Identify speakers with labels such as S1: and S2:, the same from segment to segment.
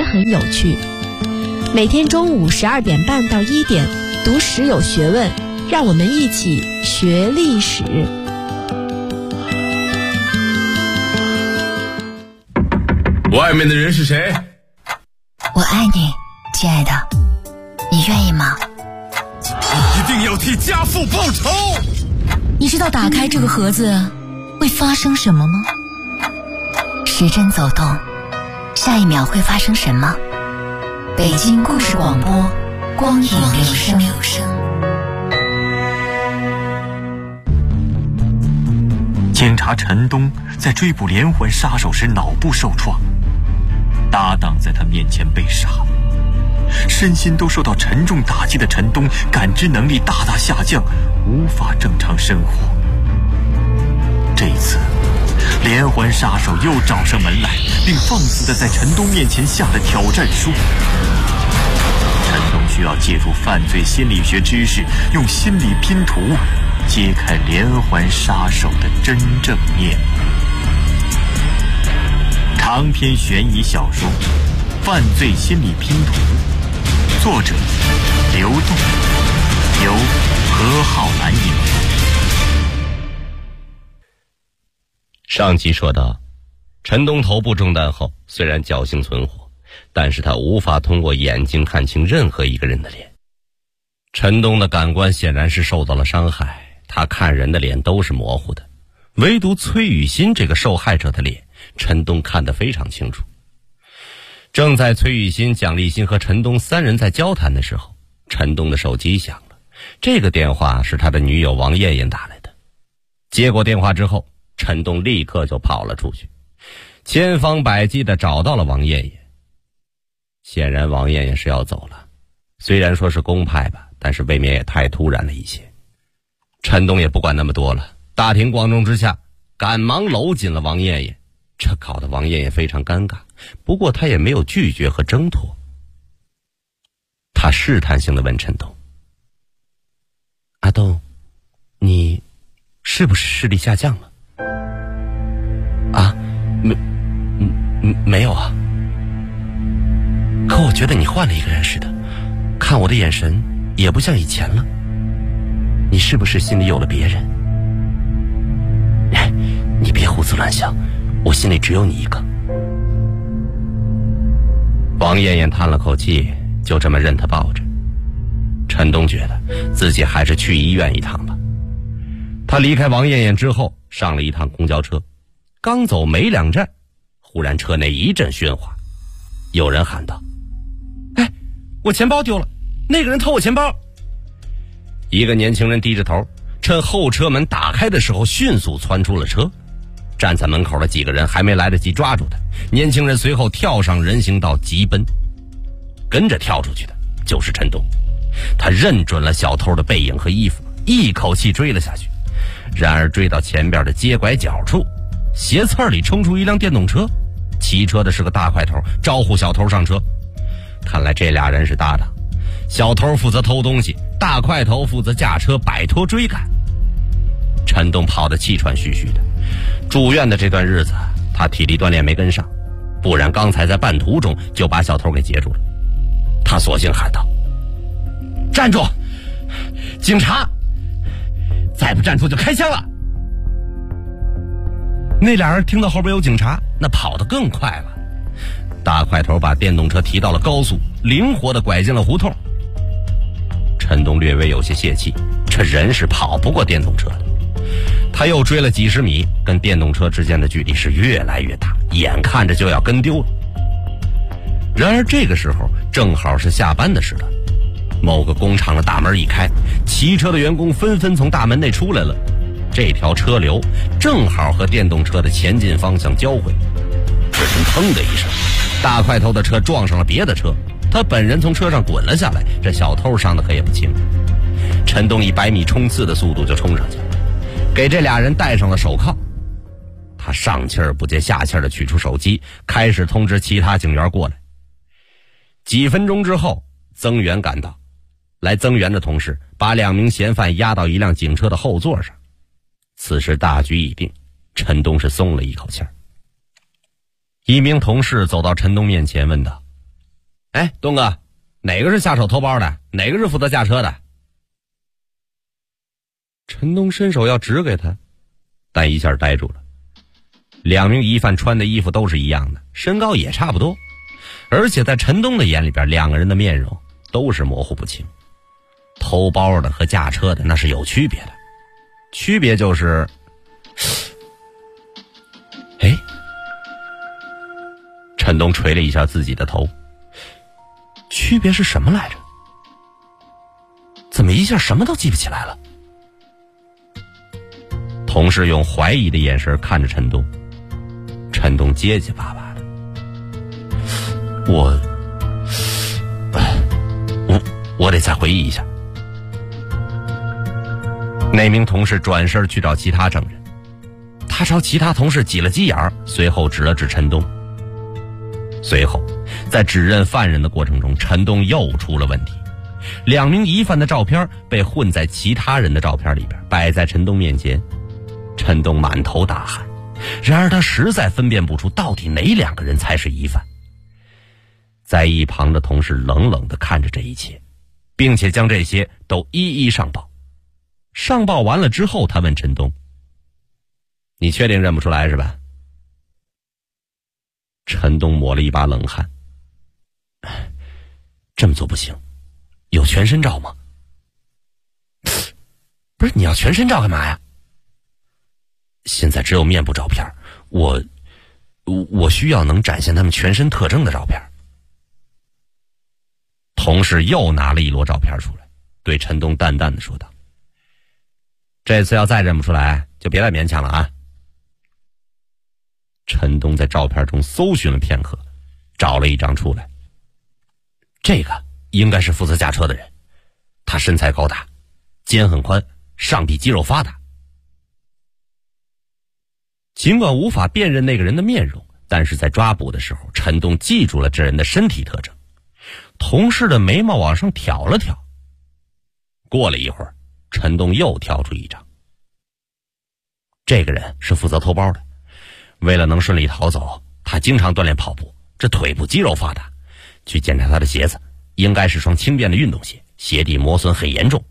S1: 很有趣。每天中午12点半到1点，读史有学问，让我们一起学历史。
S2: 外面的人是谁？
S3: 我爱你，亲爱的，你愿意吗？
S2: 一定要替家父报仇！
S3: 你知道打开这个盒子会发生什么吗？时针走动，下一秒会发生什么？北京故事广播，光影留声。
S4: 警察陈东在追捕连环杀手时脑部受创，搭档在他面前被杀，身心都受到沉重打击的陈东感知能力大大下降，无法正常生活。这一次连环杀手又找上门来，并放肆地在陈东面前下了挑战书。陈东需要借助犯罪心理学知识，用心理拼图揭开连环杀手的真正面目。长篇悬疑小说《犯罪心理拼图》，作者刘栋，由何浩然演播。
S5: 上集说到，陈东头部中弹后，虽然侥幸存活，但是他无法通过眼睛看清任何一个人的脸。陈东的感官显然是受到了伤害，他看人的脸都是模糊的，唯独崔雨欣这个受害者的脸，陈东看得非常清楚。正在崔雨欣、蒋立新和陈东三人在交谈的时候，陈东的手机响了，这个电话是他的女友王艳艳打来的。接过电话之后，陈东立刻就跑了出去，千方百计地找到了王艳艳。显然王艳艳是要走了，虽然说是公派吧，但是未免也太突然了一些。陈东也不管那么多了，大庭广众之下赶忙搂紧了王艳艳，这搞得王艳艳非常尴尬，不过她也没有拒绝和挣脱。她试探性地问陈东：阿东，你是不是视力下降了？啊，没有啊，可我觉得你换了一个人似的，看我的眼神也不像以前了。你是不是心里有了别人？你别胡思乱想，我心里只有你一个。王艳艳叹了口气，就这么任他抱着。陈东觉得自己还是去医院一趟吧。他离开王艳艳之后，上了一趟公交车，刚走没2站，忽然车内一阵喧哗，有人喊道：哎，我钱包丢了，那个人偷我钱包。一个年轻人低着头，趁后车门打开的时候迅速窜出了车。站在门口的几个人还没来得及抓住他，年轻人随后跳上人行道急奔。跟着跳出去的就是陈东，他认准了小偷的背影和衣服，一口气追了下去。然而追到前边的街拐角处，斜刺里冲出一辆电动车，骑车的是个大块头，招呼小偷上车。看来这俩人是搭档，小偷负责偷东西，大块头负责驾车摆脱追赶。陈东跑得气喘吁吁的，住院的这段日子他体力锻炼没跟上，不然刚才在半途中就把小偷给截住了。他索性喊道：站住，警察，再不站住就开枪了。那俩人听到后边有警察，那跑得更快了。大块头把电动车提到了高速，灵活地拐进了胡同。陈东略微有些泄气，这人是跑不过电动车的。他又追了几十米，跟电动车之间的距离是越来越大，眼看着就要跟丢了。然而这个时候正好是下班的时段，某个工厂的大门一开，骑车的员工纷纷从大门内出来了。这条车流正好和电动车的前进方向交汇，只听砰的一声，大块头的车撞上了别的车，他本人从车上滚了下来，这小偷伤的可也不轻。陈东以100米冲刺的速度就冲上去，给这俩人戴上了手铐。他上气儿不接下气儿的取出手机，开始通知其他警员过来。几分钟之后，增援赶到，来增援的同事把2名嫌犯押到一辆警车的后座上。此时大局已定，陈东是松了一口气儿。一名同事走到陈东面前问道： 哎，东哥，哪个是下手偷包的？哪个是负责驾车的？陈东伸手要指给他，但一下呆住了。两名疑犯穿的衣服都是一样的，身高也差不多，而且在陈东的眼里边，两个人的面容都是模糊不清。偷包的和驾车的那是有区别的，区别就是，哎，陈东捶了一下自己的头，区别是什么来着？怎么一下什么都记不起来了？同事用怀疑的眼神看着陈东，陈东结结巴巴的：“我得再回忆一下。”那名同事转身去找其他证人，他朝其他同事挤了挤眼，随后指了指陈东。随后，在指认犯人的过程中，陈东又出了问题。两名疑犯的照片被混在其他人的照片里边，摆在陈东面前。陈东满头大汗，然而他实在分辨不出到底哪两个人才是疑犯。在一旁的同事冷冷地看着这一切，并且将这些都一一上报。上报完了之后，他问陈东：“你确定认不出来是吧？”陈东抹了一把冷汗：“这么做不行，有全身照吗？”“不是，你要全身照干嘛呀？”“现在只有面部照片，我需要能展现他们全身特征的照片。”同事又拿了一摞照片出来，对陈东淡淡的说道：“这次要再认不出来，就别再勉强了啊。”陈东在照片中搜寻了片刻，找了一张出来。这个应该是负责驾车的人，他身材高大，肩很宽，上臂肌肉发达。尽管无法辨认那个人的面容，但是在抓捕的时候，陈东记住了这人的身体特征。同事的眉毛往上挑了挑。过了一会儿，陈东又挑出一张。这个人是负责偷包的，为了能顺利逃走，他经常锻炼跑步，这腿部肌肉发达。去检查他的鞋子，应该是双轻便的运动鞋，鞋底磨损很严重。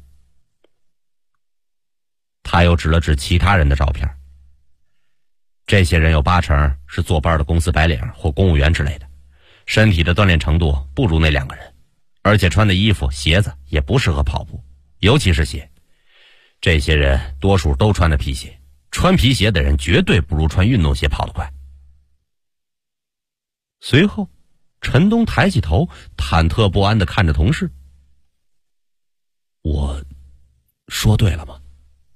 S5: 他又指了指其他人的照片，这些人有80%是坐班的公司白领或公务员之类的，身体的锻炼程度不如那两个人，而且穿的衣服鞋子也不适合跑步，尤其是鞋。这些人多数都穿的皮鞋，穿皮鞋的人绝对不如穿运动鞋跑得快。随后陈东抬起头，忐忑不安地看着同事：“我说对了吗？”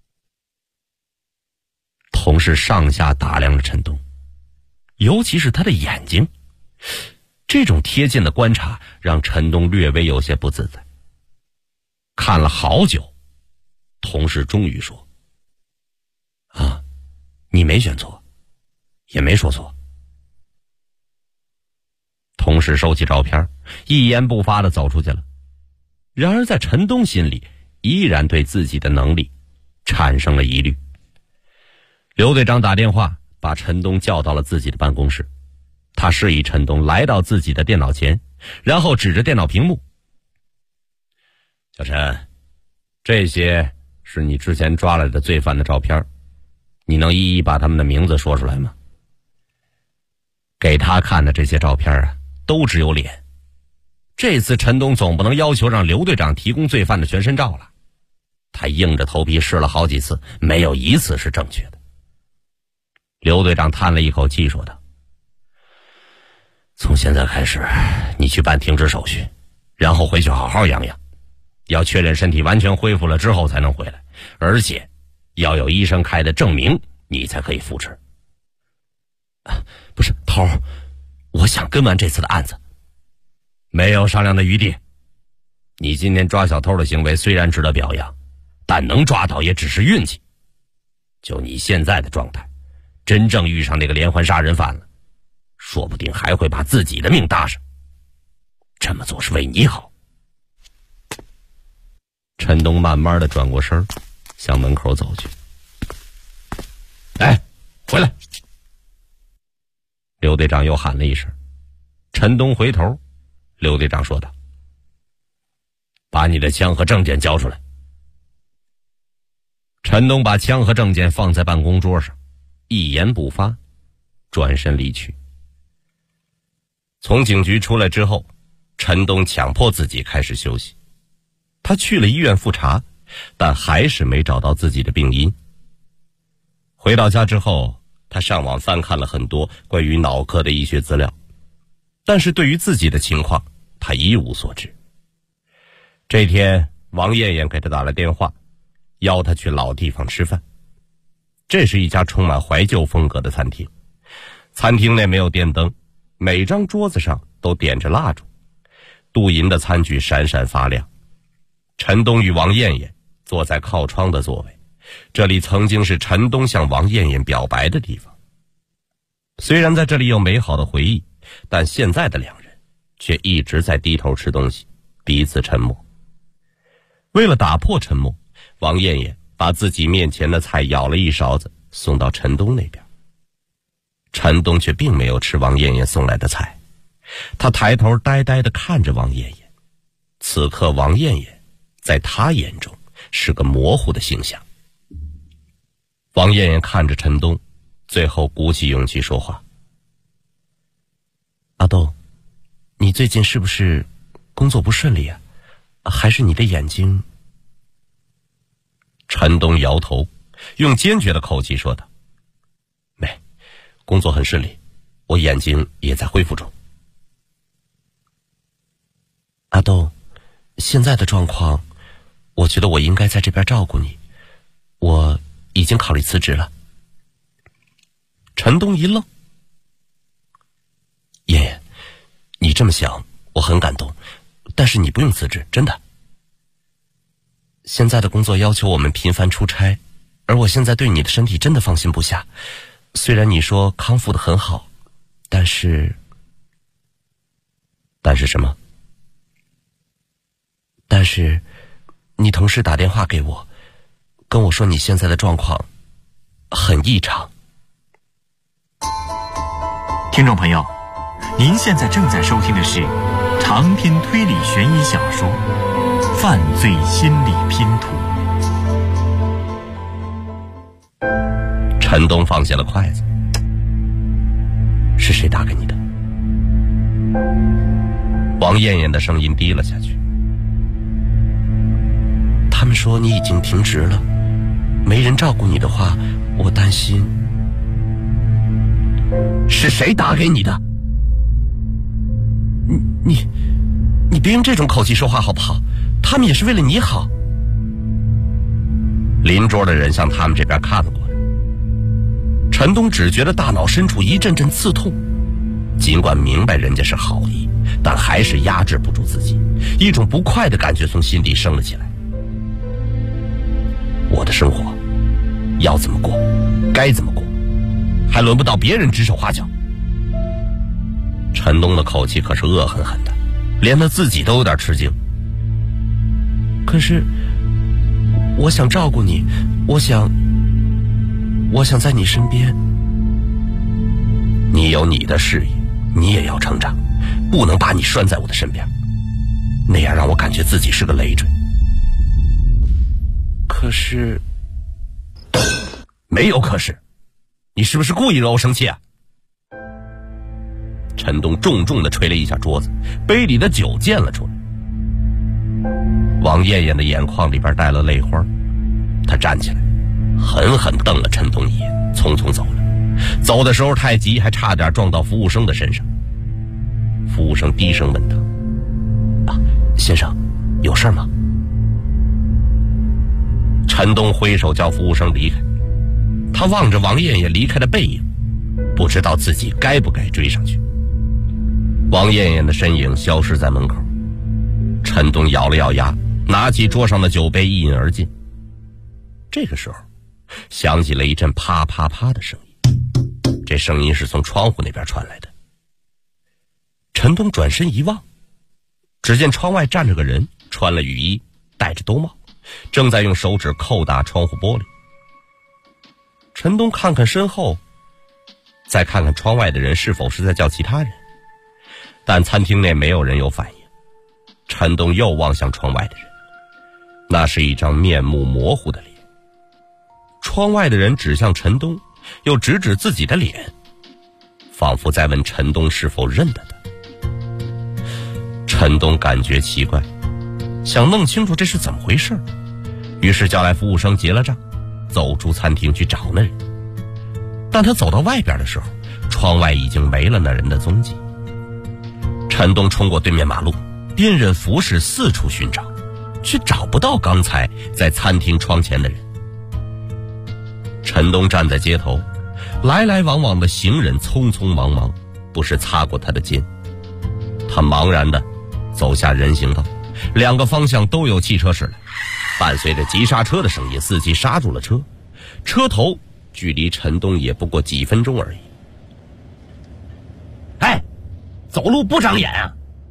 S5: 同事上下打量着陈东，尤其是他的眼睛，这种贴近的观察让陈东略微有些不自在。看了好久，同事终于说：“啊，你没选错，也没说错。”同事收起照片，一言不发地走出去了。然而在陈东心里，依然对自己的能力产生了疑虑。刘队长打电话把陈东叫到了自己的办公室，他示意陈东来到自己的电脑前，然后指着电脑屏幕：“小陈，这些是你之前抓来的罪犯的照片，你能一一把他们的名字说出来吗？”给他看的这些照片啊，都只有脸。这次陈东总不能要求让刘队长提供罪犯的全身照了。他硬着头皮试了好几次，没有一次是正确的。刘队长叹了一口气说道：“从现在开始，你去办停职手续，然后回去好好养养，要确认身体完全恢复了之后才能回来，而且要有医生开的证明，你才可以复职。”“不是，头儿，我想跟完这次的案子。”“没有商量的余地。你今天抓小偷的行为虽然值得表扬，但能抓到也只是运气。就你现在的状态，真正遇上那个连环杀人犯了，说不定还会把自己的命搭上。这么做是为你好。”陈东慢慢的转过身，向门口走去。“哎，回来！”刘队长又喊了一声。陈东回头， 刘队长说道：“把你的枪和证件交出来。”陈东把枪和证件放在办公桌上，一言不发，转身离去。从警局出来之后，陈东强迫自己开始休息。他去了医院复查，但还是没找到自己的病因。回到家之后，他上网翻看了很多关于脑科的医学资料，但是对于自己的情况，他一无所知。这天，王艳艳给他打了电话，邀他去老地方吃饭。这是一家充满怀旧风格的餐厅，餐厅内没有电灯，每张桌子上都点着蜡烛，镀银的餐具闪闪发亮。陈东与王艳艳坐在靠窗的座位，这里曾经是陈东向王艳艳表白的地方。虽然在这里有美好的回忆，但现在的两人却一直在低头吃东西，彼此沉默。为了打破沉默，王艳艳把自己面前的菜舀了一勺子送到陈东那边。陈东却并没有吃王艳艳送来的菜，他抬头呆呆地看着王艳艳。此刻王艳艳在他眼中是个模糊的形象。王艳艳看着陈东，最后鼓起勇气说话：“阿东，你最近是不是工作不顺利啊？还是你的眼睛？”陈东摇头，用坚决的口气说道：“没，工作很顺利，我眼睛也在恢复中。”阿东，现在的状况，我觉得我应该在这边照顾你，我已经考虑辞职了。陈东一愣：“妍妍，你这么想，我很感动，但是你不用辞职，真的。现在的工作要求我们频繁出差，而我现在对你的身体真的放心不下。虽然你说康复得很好，但是什么？但是你同事打电话给我，跟我说你现在的状况很异常。”
S4: 听众朋友，您现在正在收听的是长篇推理悬疑小说《犯罪心理拼图》。
S5: 陈东放下了筷子：“是谁打给你的？”王艳艳的声音低了下去：“他们说你已经停职了，没人照顾你的话，我担心。”“是谁打给你的？你别用这种口气说话好不好？他们也是为了你好。”邻桌的人向他们这边看了过来。陈东只觉得大脑深处一阵阵刺痛，尽管明白人家是好意，但还是压制不住自己，一种不快的感觉从心底升了起来。我的生活要怎么过，该怎么过，还轮不到别人指手画脚。陈东的口气可是恶狠狠的，连他自己都有点吃惊。可是我想照顾你，我想在你身边。你有你的事业，你也要成长，不能把你拴在我的身边，那样让我感觉自己是个累赘。可是没有可是，你是不是故意惹我生气啊？陈东重重地捶了一下桌子，杯里的酒溅了出来。王艳艳的眼眶里边带了泪花，她站起来狠狠瞪了陈东一眼，匆匆走了。走的时候太急，还差点撞到服务生的身上。服务生低声问他：“先生，有事吗？”陈东挥手叫服务生离开，他望着王艳艳离开的背影，不知道自己该不该追上去。王艳艳的身影消失在门口，陈东咬了咬牙，拿起桌上的酒杯一饮而尽。这个时候响起了一阵啪啪啪的声音，这声音是从窗户那边传来的。陈东转身一望，只见窗外站着个人，穿了雨衣，戴着兜帽，正在用手指扣打窗户玻璃。陈东看看身后，再看看窗外的人是否是在叫其他人。 但餐厅内没有人有反应。陈东又望向窗外的人，那是一张面目模糊的脸。窗外的人指向陈东，又指指自己的脸，仿佛在问陈东是否认得他。陈东感觉奇怪，想弄清楚这是怎么回事，于是叫来服务生结了账，走出餐厅去找那人。但他走到外边的时候，窗外已经没了那人的踪迹。陈东冲过对面马路，辨认服饰四处寻找，却找不到刚才在餐厅窗前的人。陈东站在街头，来来往往的行人匆匆忙忙，不时擦过他的肩。他茫然地走下人行道，两个方向都有汽车驶来，伴随着急刹车的声音，司机刹住了车，车头距离陈东也不过几分钟而已。
S6: 哎，走路不长眼啊！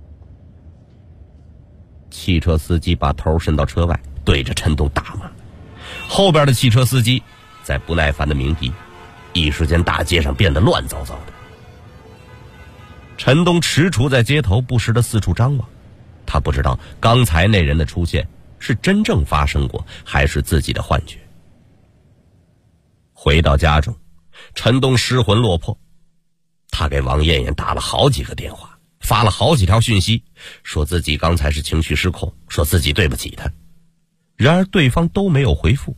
S5: 汽车司机把头伸到车外，对着陈东大骂。后边的汽车司机在不耐烦的鸣笛，一时间大街上变得乱糟糟的。陈东踟蹰在街头，不时地四处张望。他不知道刚才那人的出现是真正发生过，还是自己的幻觉。回到家中，陈东失魂落魄，他给王艳艳打了好几个电话，发了好几条讯息，说自己刚才是情绪失控，说自己对不起他。然而对方都没有回复。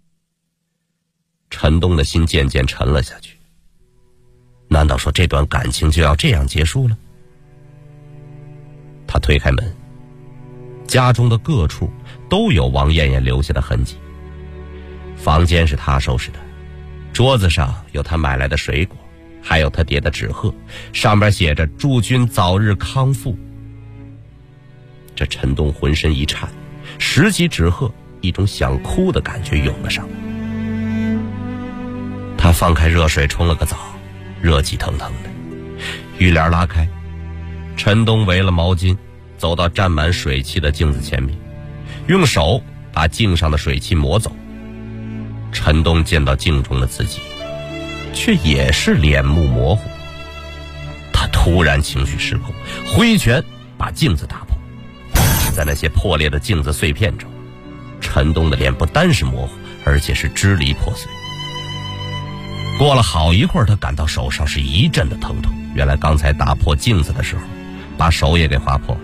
S5: 陈东的心渐渐沉了下去。难道说这段感情就要这样结束了？他推开门，家中的各处都有王艳艳留下的痕迹。房间是他收拾的，桌子上有他买来的水果，还有他叠的纸鹤，上面写着祝君早日康复。这陈东浑身一颤，拾起纸鹤，一种想哭的感觉涌了上来。他放开热水冲了个澡，热气腾腾的，浴帘拉开，陈东围了毛巾，走到沾满水汽的镜子前面，用手把镜上的水汽抹走。陈东见到镜中的自己，却也是脸目模糊。他突然情绪失控，挥拳把镜子打破。在那些破裂的镜子碎片中，陈东的脸不单是模糊，而且是支离破碎。过了好一会儿，他感到手上是一阵的疼痛，原来刚才打破镜子的时候把手也给划破了。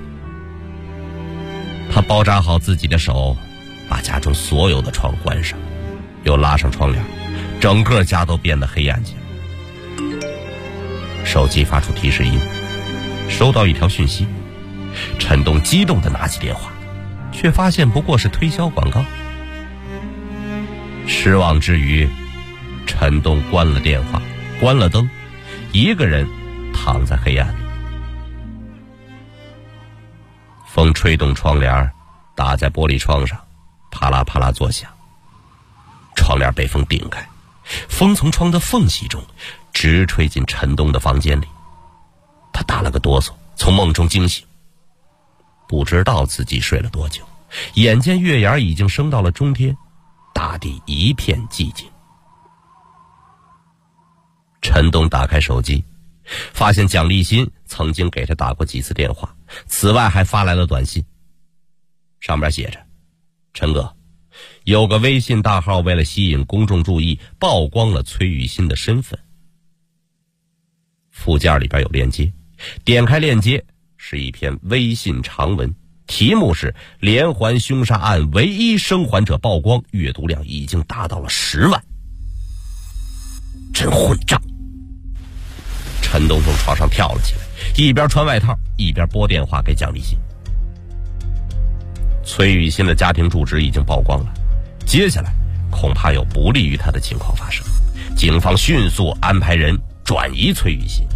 S5: 他包扎好自己的手，把家中所有的窗关上，又拉上窗帘，整个家都变得黑暗起来。手机发出提示音，收到一条讯息。陈东激动地拿起电话，却发现不过是推销广告。失望之余，陈东关了电话，关了灯，一个人躺在黑暗里。风吹动窗帘，打在玻璃窗上，啪啦啪啦作响。窗帘被风顶开，风从窗的缝隙中直吹进陈东的房间里。他打了个哆嗦，从梦中惊醒。不知道自己睡了多久，眼见月牙已经升到了中天，大地一片寂静。陈东打开手机，发现蒋立新曾经给他打过几次电话，此外还发来了短信，上面写着：陈哥，有个微信大号为了吸引公众注意，曝光了崔玉新的身份。附件里边有链接，点开链接是一篇微信长文，题目是连环凶杀案唯一生还者曝光，阅读量已经达到了10万。真混账！陈东从床上跳了起来，一边穿外套一边拨电话给蒋立新。崔玉新的家庭住址已经曝光了，接下来恐怕有不利于他的情况发生，警方迅速安排人转移崔玉新。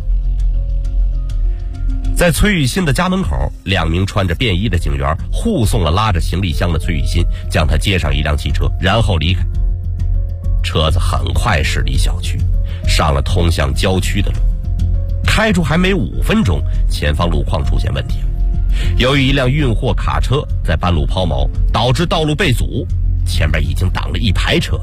S5: 在崔玉新的家门口，2名穿着便衣的警员护送了拉着行李箱的崔玉新，将他接上一辆汽车，然后离开。车子很快驶离小区，上了通向郊区的路。开出还没5分钟，前方路况出现问题了。由于一辆运货卡车在半路抛锚，导致道路被阻，前面已经挡了一排车。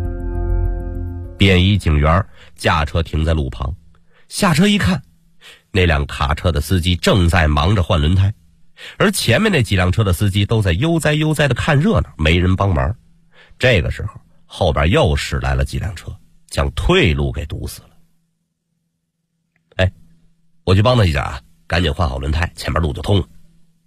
S5: 便衣警员驾车停在路旁，下车一看， 那辆卡车的司机正在忙着换轮胎，而前面那几辆车的司机都在悠哉悠哉的看热闹，没人帮忙。这个时候后边又驶来了几辆车，将退路给堵死了。哎，我去帮他一下啊，赶紧换好轮胎，前面路就通了。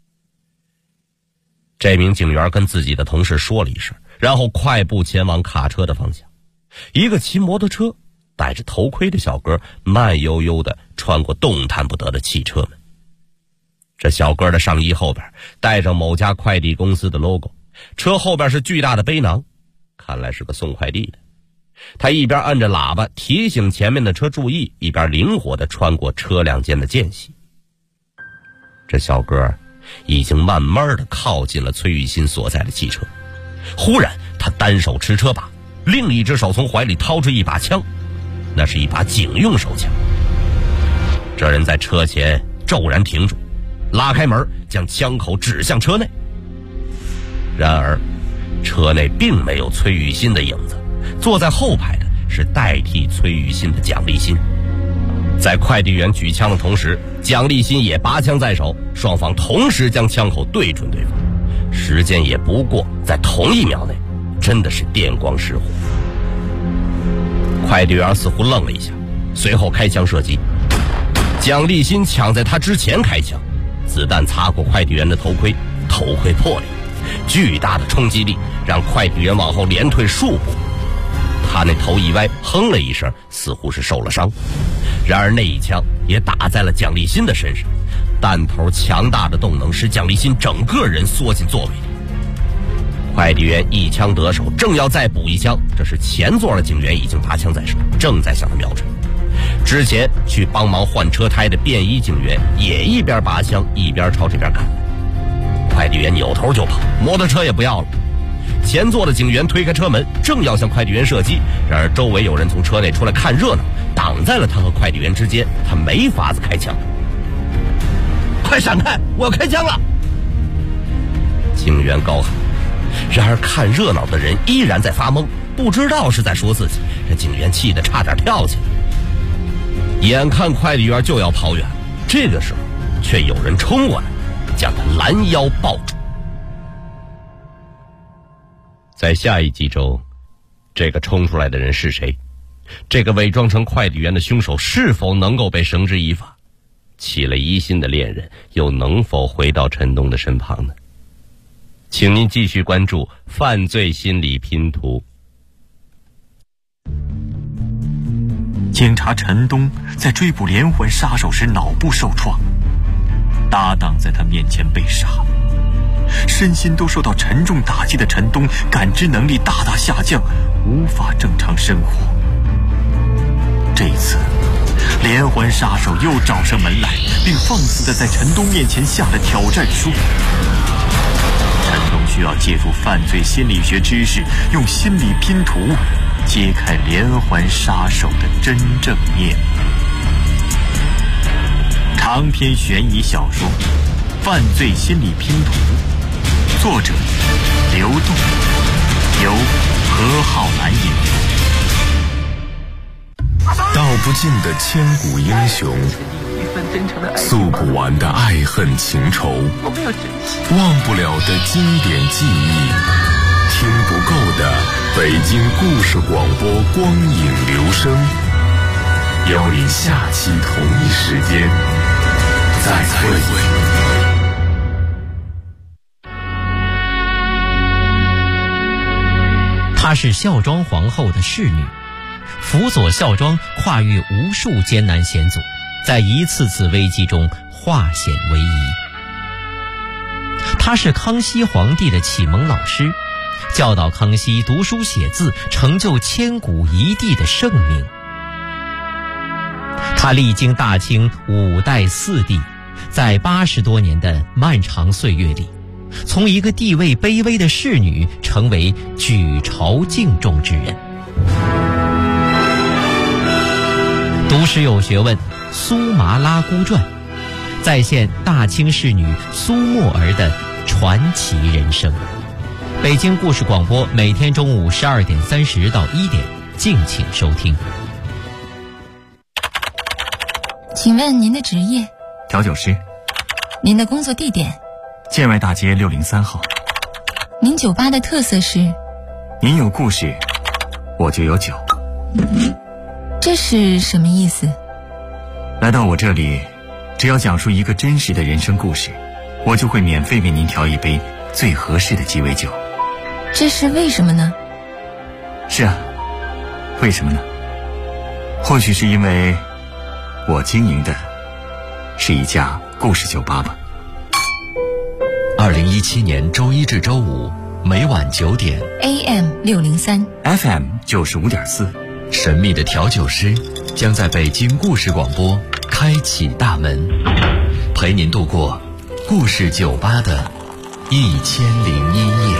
S5: 这名警员跟自己的同事说了一声，然后快步前往卡车的方向。一个骑摩托车戴着头盔的小哥慢悠悠地穿过动弹不得的汽车门。这小哥的上衣后边带着某家快递公司的 logo， 车后边是巨大的背囊，看来是个送快递的。他一边按着喇叭提醒前面的车注意，一边灵活地穿过车辆间的间隙。这小哥已经慢慢地靠近了崔玉新所在的汽车。忽然他单手持车把，另一只手从怀里掏出一把枪，那是一把警用手枪。这人在车前骤然停住，拉开门将枪口指向车内。然而车内并没有崔玉新的影子，坐在后排的是代替崔玉新的蒋立新。在快递员举枪的同时，蒋立新也拔枪在手，双方同时将枪口对准对方，时间也不过在同一秒内，真的是电光石火。快递员似乎愣了一下，随后开枪射击。蒋立新抢在他之前开枪，子弹擦过快递员的头盔，头盔破裂，巨大的冲击力让快递员往后连退数步。他那头一歪，哼了一声，似乎是受了伤。然而那一枪也打在了蒋立新的身上，弹头强大的动能使蒋立新整个人缩进座位里。快递员一枪得手，正要再补一枪，这时前座的警员已经拔枪在手，正在向他瞄准。之前去帮忙换车胎的便衣警员也一边拔枪一边朝这边赶。快递员扭头就跑，摩托车也不要了。前座的警员推开车门，正要向快递员射击，然而周围有人从车内出来看热闹，挡在了他和快递员之间，他没法子开枪。快闪开，我要开枪了！警员高喊。然而看热闹的人依然在发懵，不知道是在说自己。这警员气得差点跳起来。眼看快递员就要跑远，这个时候却有人冲过来，将他拦腰抱住。在下一集中，这个冲出来的人是谁？这个伪装成快递员的凶手是否能够被绳之以法？起了疑心的恋人又能否回到陈东的身旁呢？请您继续关注犯罪心理拼图。
S4: 警察陈东在追捕连环杀手时脑部受创，搭档在他面前被杀，身心都受到沉重打击的陈东感知能力大大下降，无法正常生活。这次连环杀手又找上门来，并放肆地在陈东面前下了挑战书。陈东需要借助犯罪心理学知识，用心理拼图揭开连环杀手的真正面目。长篇悬疑小说《犯罪心理拼图》，作者刘栋，由何浩南演播。
S2: 道不尽的千古英雄，诉不完的爱恨情仇，忘不了的经典记忆，听不够的北京故事广播光影留声。邀您下期同一时间再会。
S6: 她是孝庄皇后的侍女，辅佐孝庄跨越无数艰难险阻，在一次次危机中化险为夷。她是康熙皇帝的启蒙老师，教导康熙读书写字，成就千古一帝的盛名。她历经大清5代4帝，在80多年的漫长岁月里，从一个地位卑微的侍女成为举朝敬重之人。读史有学问，苏麻拉姑传再现大清侍女苏沫儿的传奇人生。北京故事广播每天中午12点30到1点，敬请收听。
S3: 请问您的职业？
S4: 调酒师。
S3: 您的工作地点？
S4: 建外大街603号。
S3: 您酒吧的特色是？
S4: 您有故事，我就有酒。
S3: 这是什么意思？
S4: 来到我这里，只要讲述一个真实的人生故事，我就会免费为您调一杯最合适的鸡尾酒。
S3: 这是为什么呢？
S4: 是啊，为什么呢？或许是因为我经营的是一家故事酒吧吧。
S6: 2017年周一至周五每晚9点
S3: AM 603
S4: FM 95.4，
S6: 神秘的调酒师将在北京故事广播开启大门，陪您度过故事酒吧的1001夜。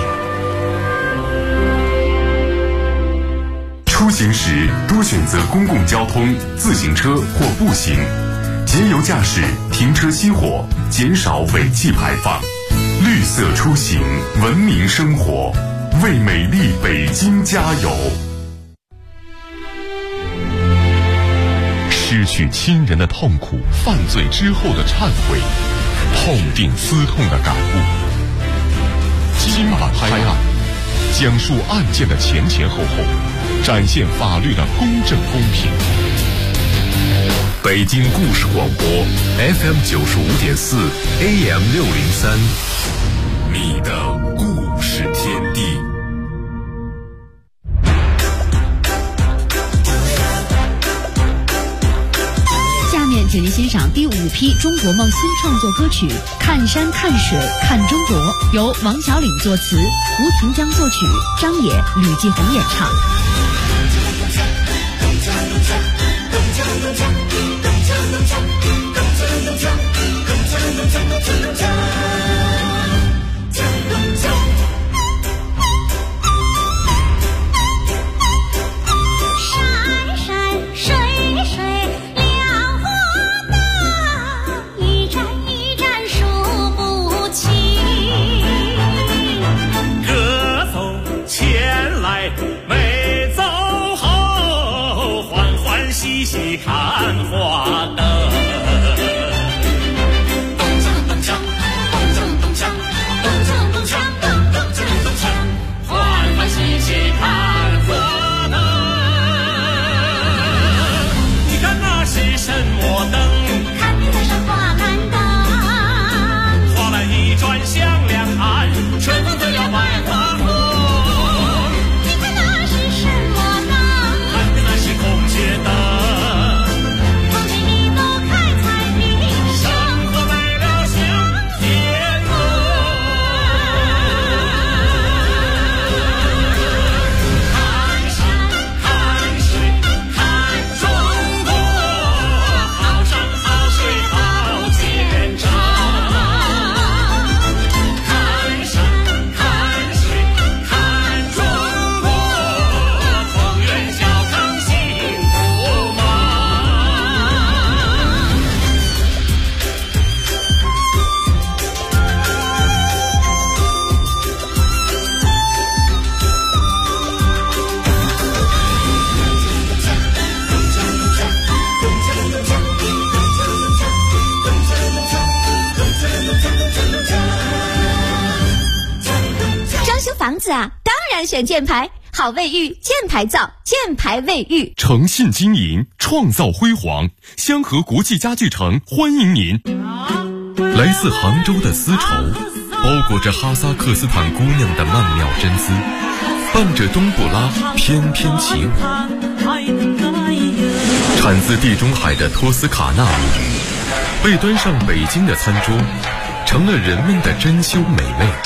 S2: 出行时多选择公共交通、自行车或步行，节油驾驶，停车熄火，减少尾气排放。绿色出行，文明生活，为美丽北京加油。失去亲人的痛苦，犯罪之后的忏悔，痛定思痛的感悟。今晚拍案，讲述案件的前前后后，展现法律的公正公平。北京故事广播 FM 95.4 AM 603，你的故事天地。
S7: 下面请您欣赏第5批中国梦新创作歌曲《看山看水看中国》，由王小岭作词，胡廷江作曲，张也、吕继红演唱。
S8: 看花灯，咚锵咚锵，咚锵咚锵，咚锵咚锵，咚锵咚锵，欢欢喜喜看花灯。你看那是什么灯？看的是花篮灯。花篮一转向两岸，春风就要百花红。你看那是什么灯？看的那是孔雀灯。
S1: 房子啊，当然选箭牌，好卫浴，箭牌造，箭牌卫浴，
S2: 诚信经营，创造辉煌。香河国际家具城欢迎您。来自杭州的丝绸，包裹着哈萨克斯坦姑娘的曼妙真姿，伴着冬不拉翩翩起舞。产自地中海的托斯卡纳米，被端上北京的餐桌，成了人们的珍馐美味。